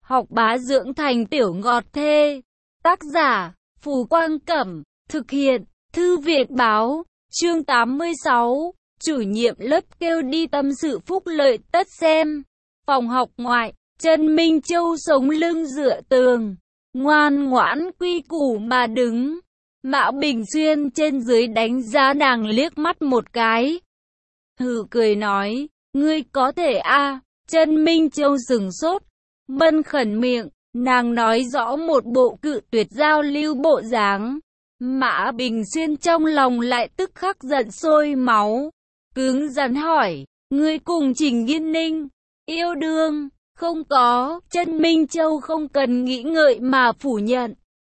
học bá dưỡng thành tiểu ngọt thê. Tác giả, Phù Quang Cẩm, thực hiện, Thư viện Báo, chương 86, chủ nhiệm lớp kêu đi tâm sự phúc lợi tất xem. Phòng học ngoại, Trần Minh Châu sống lưng dựa tường, ngoan ngoãn quy củ mà đứng. Mã Bình Xuyên trên dưới đánh giá nàng liếc mắt một cái. Hừ cười nói, ngươi có thể a. Trần Minh Châu sừng sốt, bần khẩn miệng, nàng nói rõ một bộ cự tuyệt giao lưu bộ dáng. Mã Bình Xuyên trong lòng lại tức khắc giận sôi máu, cứng rắn hỏi, ngươi cùng Trình Nghiên Ninh yêu đương? Không có. Trần Minh Châu không cần nghĩ ngợi mà phủ nhận.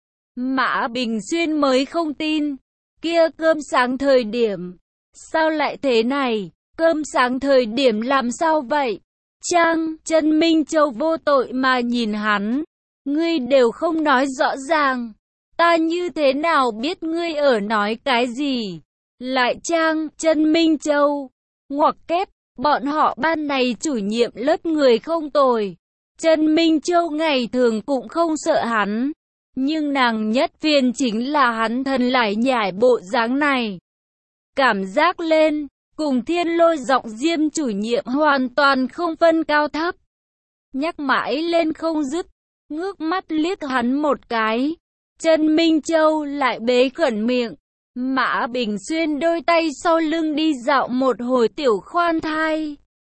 Mã Bình Xuyên mới không tin, kia cơm sáng thời điểm, sao lại thế này? Cơm sáng thời điểm làm sao vậy? Chăng? Trần Minh Châu vô tội mà nhìn hắn, ngươi đều không nói rõ ràng, ta như thế nào biết ngươi ở nói cái gì? Lại chăng? Trần Minh Châu, ngoặc kép, bọn họ ban này chủ nhiệm lớp người không tồi. Trần Minh Châu ngày thường cũng không sợ hắn, nhưng nàng nhất phiền chính là hắn thân lại nhảy bộ dáng này. Cảm giác lên, cùng Thiên Lôi giọng Diêm chủ nhiệm hoàn toàn không phân cao thấp. Nhắc mãi lên không dứt, ngước mắt liếc hắn một cái. Trần Minh Châu lại bế khẩn miệng. Mã Bình Xuyên đôi tay sau lưng đi dạo một hồi tiểu khoan thai.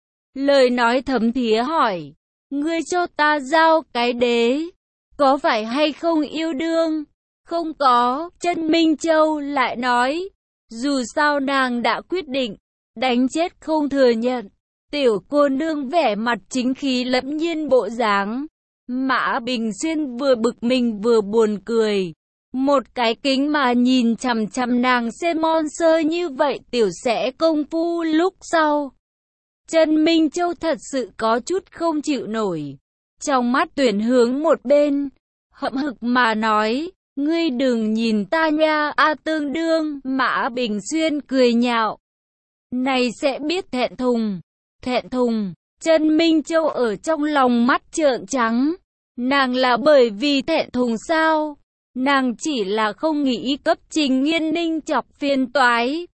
Lời nói thấm thía hỏi, ngươi cho ta giao cái đế, có phải hay không yêu đương? Không có. Trần Minh Châu lại nói, dù sao nàng đã quyết định, đánh chết không thừa nhận. Tiểu cô nương vẻ mặt chính khí lẫm nhiên bộ dáng. Mã Bình Xuyên vừa bực mình vừa buồn cười. Một cái kính mà nhìn chằm chằm nàng xem monster như vậy tiểu sẽ công phu lúc sau. Trần Minh Châu thật sự có chút không chịu nổi. Trong mắt tuyển hướng một bên, hậm hực mà nói, ngươi đừng nhìn ta nha, tương đương. Mã Bình Xuyên cười nhạo, này sẽ biết thẹn thùng. Thẹn thùng? Trần Minh Châu ở trong lòng mắt trợn trắng. Nàng là bởi vì thẹn thùng sao? Nàng chỉ là không nghĩ cấp Trình Nghiên Ninh chọc phiền toái.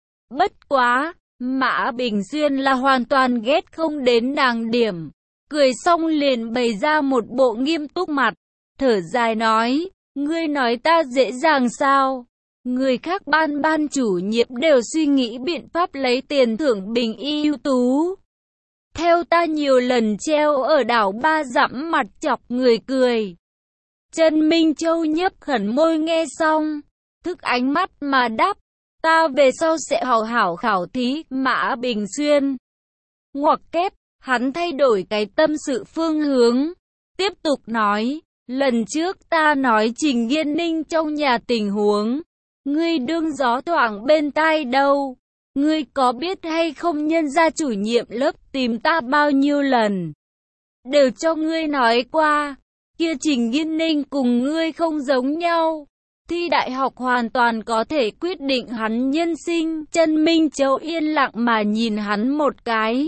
Bất quá, Mã Bình Xuyên là hoàn toàn ghét không đến nàng điểm. Cười xong liền bày ra một bộ nghiêm túc mặt, thở dài nói, ngươi nói ta dễ dàng sao? Người khác ban chủ nhiệm đều suy nghĩ biện pháp lấy tiền thưởng bình y ưu tú. Theo ta nhiều lần treo ở đảo Ba Dặm mặt chọc người cười. Trần Minh Châu nhấp khẩn môi nghe xong, thức ánh mắt mà đáp, ta về sau sẽ hào hảo khảo thí. Mã Bình Xuyên ngoặc kép, hắn thay đổi cái tâm sự phương hướng, tiếp tục nói, lần trước ta nói Trình Nghiên Ninh trong nhà tình huống, ngươi đương gió thoảng bên tai đâu. Ngươi có biết hay không nhân gia chủ nhiệm lớp tìm ta bao nhiêu lần, đều cho ngươi nói qua. Kia Trình Nghiên Ninh cùng ngươi không giống nhau. Thi đại học hoàn toàn có thể quyết định hắn nhân sinh. Trần Minh Châu yên lặng mà nhìn hắn một cái.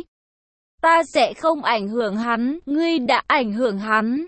Ta sẽ không ảnh hưởng hắn, ngươi đã ảnh hưởng hắn.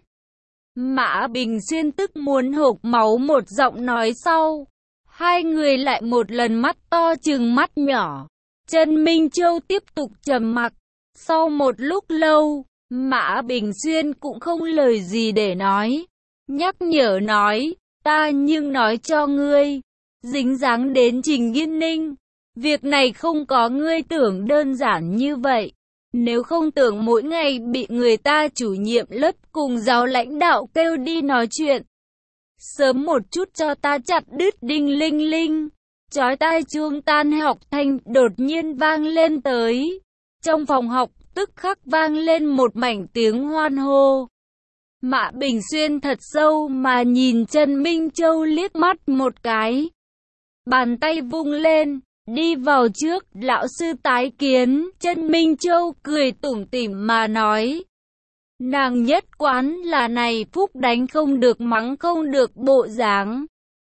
Mã Bình Xuyên tức muốn hộc máu một giọng nói sau. Hai người lại một lần mắt to trừng mắt nhỏ. Trần Minh Châu tiếp tục trầm mặc. Sau một lúc lâu, Mã Bình Xuyên cũng không lời gì để nói. Nhắc nhở nói, ta nhưng nói cho ngươi, dính dáng đến Trình Nghiên Ninh, việc này không có ngươi tưởng đơn giản như vậy. Nếu không tưởng mỗi ngày bị người ta chủ nhiệm lớp cùng giáo lãnh đạo kêu đi nói chuyện, sớm một chút cho ta chặt đứt đinh linh linh. Chói tai chuông tan học thanh đột nhiên vang lên tới. Trong phòng học tức khắc vang lên một mảnh tiếng hoan hô. Mã Bình Xuyên thật sâu mà nhìn Trần Minh Châu liếc mắt một cái. Bàn tay vung lên, đi vào trước, lão sư tái kiến. Trần Minh Châu cười tủm tỉm mà nói. Nàng nhất quán là này phúc đánh không được mắng không được bộ dáng.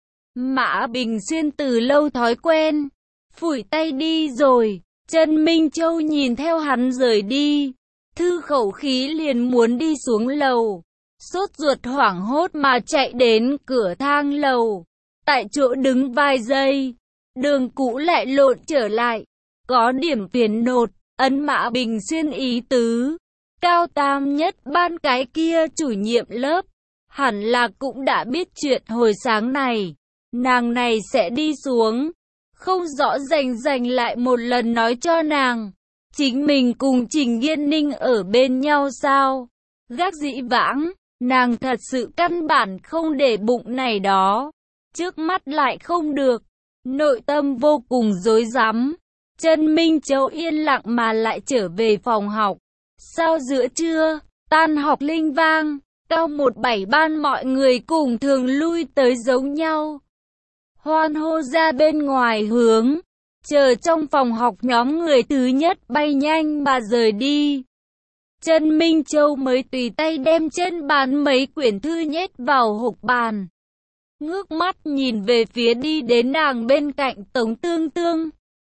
Mã Bình Xuyên từ lâu thói quen, phủi tay đi rồi. Trần Minh Châu nhìn theo hắn rời đi, thư khẩu khí liền muốn đi xuống lầu. sốt ruột hoảng hốt mà chạy đến cửa thang lầu. Tại chỗ đứng vài giây, đường cũ lại lộn trở lại. Có điểm phiền nột, ấn Mã Bình Xuyên ý tứ. Cao tam nhất ban cái kia chủ nhiệm lớp, hẳn là cũng đã biết chuyện hồi sáng này. Nàng này sẽ đi xuống. Không rõ rành lại một lần nói cho nàng. Chính mình cùng Trình Yên Ninh ở bên nhau sao? Gác dĩ vãng, nàng thật sự căn bản không để bụng này đó. Trước mắt lại không được. Nội tâm vô cùng rối rắm. Trần Minh Châu yên lặng mà lại trở về phòng học. Sau giữa trưa, tan học linh vang, cao 17 ban mọi người cùng thường lui tới giống nhau. Hoan hô ra bên ngoài hướng. Chờ trong phòng học nhóm người thứ nhất bay nhanh mà rời đi. Trần Minh Châu mới tùy tay đem trên bàn mấy quyển thư nhét vào hộc bàn. Ngước mắt nhìn về phía đi đến nàng bên cạnh Tống Tương Tương.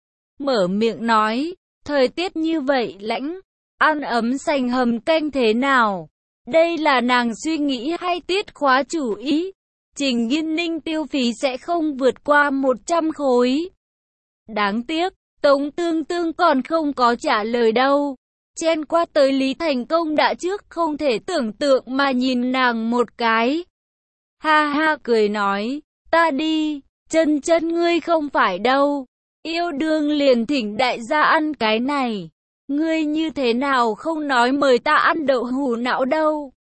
Mở miệng nói, thời tiết như vậy lạnh, ăn ấm sành hầm canh thế nào? Đây là nàng suy nghĩ hay tiết khóa chủ ý? Trình Yên Ninh tiêu phí sẽ không vượt qua 100 khối. Đáng tiếc, Tống Tương Tương còn không có trả lời đâu. Chen qua tới Lý Thành Công đã trước không thể tưởng tượng mà nhìn nàng một cái. Ha ha cười nói, ta đi, chân ngươi không phải đâu. Yêu đương liền thỉnh đại gia ăn cái này. Ngươi như thế nào không nói mời ta ăn đậu hũ não đâu.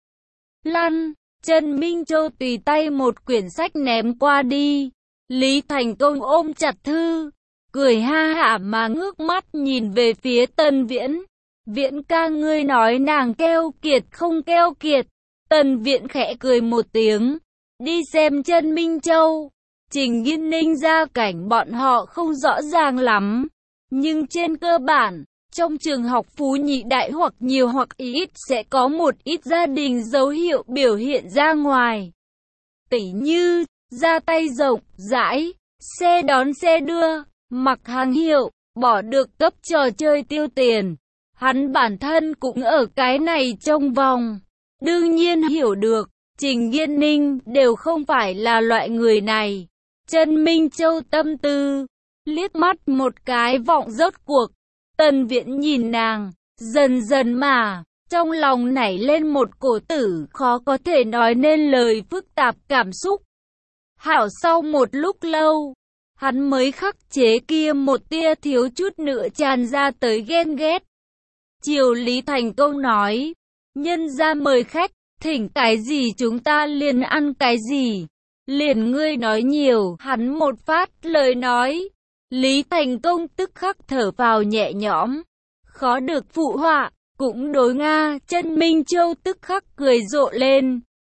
Lăn, Trần Minh Châu tùy tay một quyển sách ném qua đi. Lý Thành Công ôm chặt thư, cười ha hả mà ngước mắt nhìn về phía Tần Viễn. Viễn ca ngươi nói nàng keo kiệt không keo kiệt. Tần Viễn khẽ cười một tiếng. Đi xem Trần Minh Châu. Trình Yên Ninh gia cảnh bọn họ không rõ ràng lắm. Nhưng trên cơ bản, trong trường học phú nhị đại hoặc nhiều hoặc ít sẽ có một ít gia đình dấu hiệu biểu hiện ra ngoài. Tỉ như, ra tay rộng, rãi, xe đón xe đưa, mặc hàng hiệu, bỏ được cấp trò chơi tiêu tiền. Hắn bản thân cũng ở cái này trong vòng. Đương nhiên hiểu được, Trình Yên Ninh đều không phải là loại người này. Trần Minh Châu tâm tư, liếc mắt một cái vọng rốt cuộc. Tần Viễn nhìn nàng, dần dần mà, trong lòng nảy lên một cổ tử khó có thể nói nên lời phức tạp cảm xúc. Hảo sau một lúc lâu, hắn mới khắc chế kia một tia thiếu chút nữa tràn ra tới ghen ghét. Chiều Lý Thành Công nói, nhân ra mời khách, thỉnh cái gì chúng ta liền ăn cái gì. Liền ngươi nói nhiều, hắn một phát lời nói. Lý Thành Công tức khắc thở vào nhẹ nhõm. Khó được phụ họa, cũng đối Nga, Trần Minh Châu tức khắc cười rộ lên.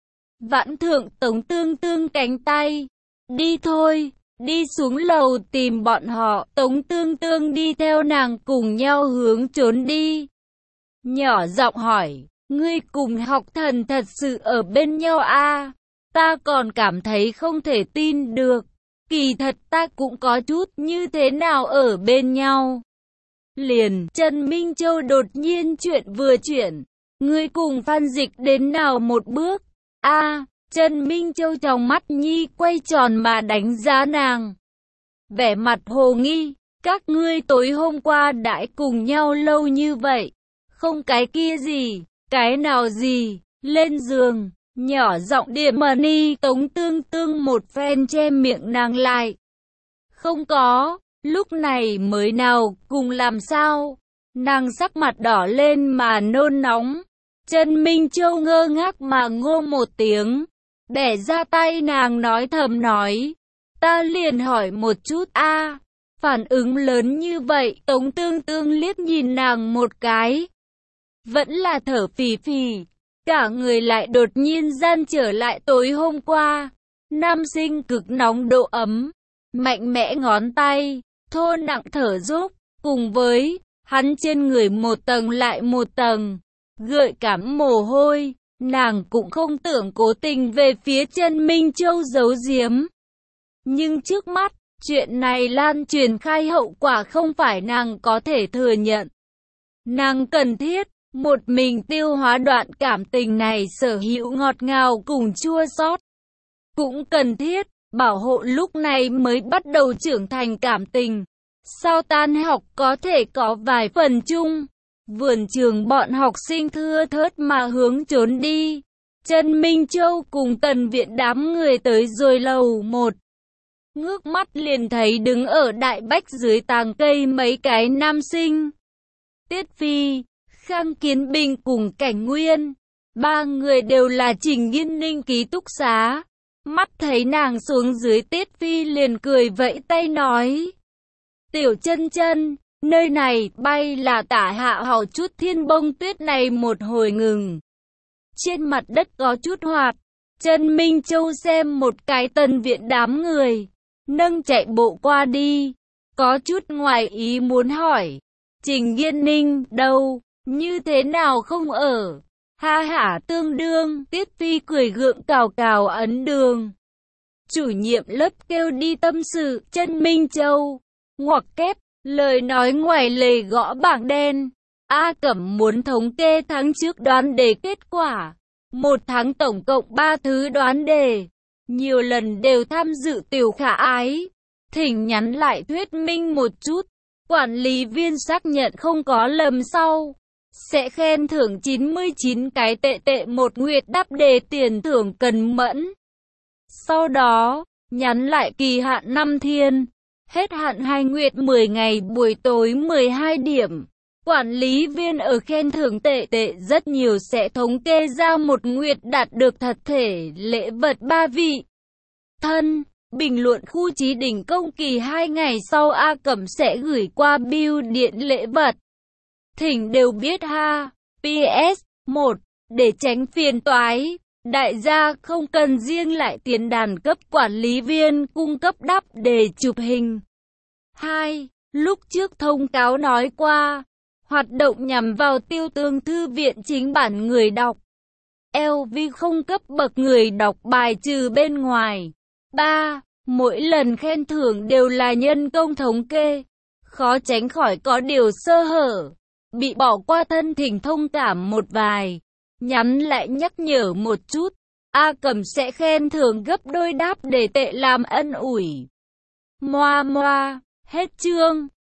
Vãn thượng Tống Tương Tương cánh tay. Đi thôi, đi xuống lầu tìm bọn họ. Tống Tương Tương đi theo nàng cùng nhau hướng trốn đi. Nhỏ giọng hỏi, ngươi cùng học thần thật sự ở bên nhau à? Ta còn cảm thấy không thể tin được. Kỳ thật ta cũng có chút như thế nào ở bên nhau. Liền, Trần Minh Châu đột nhiên chuyện vừa chuyển. Ngươi cùng Phan Dịch đến nào một bước? Trần Minh Châu trong mắt nhi quay tròn mà đánh giá nàng. Vẻ mặt hồ nghi, các ngươi tối hôm qua đãi cùng nhau lâu như vậy. Không cái kia gì, cái nào gì, lên giường. Nhỏ giọng điểm mà ni Tống Tương Tương một phen che miệng nàng lại. Không có, lúc này mới nào, cùng làm sao? Nàng sắc mặt đỏ lên mà nôn nóng. Trần Minh Châu ngơ ngác mà ngô một tiếng. Bẻ ra tay nàng nói thầm nói. Ta liền hỏi một chút phản ứng lớn như vậy. Tống Tương Tương liếc nhìn nàng một cái. Vẫn là thở phì phì. Cả người lại đột nhiên gian trở lại tối hôm qua. Nam sinh cực nóng độ ấm. Mạnh mẽ ngón tay. Thô nặng thở dốc. Cùng với hắn trên người một tầng lại một tầng. Gợi cảm mồ hôi. Nàng cũng không tưởng cố tình về phía Trần Minh Châu giấu giếm. Nhưng trước mắt, chuyện này lan truyền khai hậu quả không phải nàng có thể thừa nhận. Nàng cần thiết một mình tiêu hóa đoạn cảm tình này sở hữu ngọt ngào cùng chua xót. Cũng cần thiết, Bảo Hộ lúc này mới bắt đầu trưởng thành cảm tình. Sau tan học có thể có vài phần chung. Vườn trường bọn học sinh thưa thớt mà hướng trốn đi. Trần Minh Châu cùng Tần Viện đám người tới rồi lầu 1. Ngước mắt liền thấy đứng ở đại bách dưới tàng cây mấy cái nam sinh. Tiết Phi, Khang Kiến Bình cùng Cảnh Nguyên. Ba người đều là Trình Nghiên Ninh ký túc xá. Mắt thấy nàng xuống dưới, Tiết Phi liền cười vẫy tay nói. Tiểu chân chân, nơi này bay là tả hạ hảo chút. Thiên bông tuyết này một hồi ngừng. Trên mặt đất có chút hoạt. Trần Minh Châu xem một cái Tần Viện đám người. Nâng chạy bộ qua đi. Có chút ngoài ý muốn hỏi. Trình Nghiên Ninh đâu, như thế nào không ở? Ha hả tương đương. Tiết Phi cười gượng cào cào ấn đường. Chủ nhiệm lớp kêu đi tâm sự. Trần Minh Châu ngoặc kép, lời nói ngoài lề gõ bảng đen. A Cẩm muốn thống kê tháng trước đoán đề kết quả. Một tháng tổng cộng 3 thứ đoán đề. Nhiều lần đều tham dự Tiểu Khả Ái. Thỉnh nhắn lại thuyết minh một chút. Quản lý viên xác nhận không có lầm sau. Sẽ khen thưởng 99 cái tệ một nguyệt đáp đề tiền thưởng cần mẫn. Sau đó, nhắn lại kỳ hạn 5 thiên. Hết hạn 2 nguyệt 10 ngày buổi tối 12 điểm. Quản lý viên ở khen thưởng tệ rất nhiều sẽ thống kê ra một nguyệt đạt được thật thể lễ vật 3 vị. Thân, bình luận khu Chí Đỉnh công kỳ 2 ngày sau A Cẩm sẽ gửi qua bưu điện lễ vật. Thỉnh đều biết ha. PS 1. Để tránh phiền toái, đại gia không cần riêng lại tiền đàn cấp quản lý viên cung cấp đáp đề chụp hình. 2. Lúc trước thông cáo nói qua, hoạt động nhằm vào tiêu tương thư viện chính bản người đọc. LV không cấp bậc người đọc bài trừ bên ngoài. 3. Mỗi lần khen thưởng đều là nhân công thống kê, khó tránh khỏi có điều sơ hở, bị bỏ qua thân thỉnh thông cảm một vài. Nhắn lại nhắc nhở một chút, A Cẩm sẽ khen thưởng gấp đôi đáp đề tệ làm ân ủi. Moa moa, hết chương.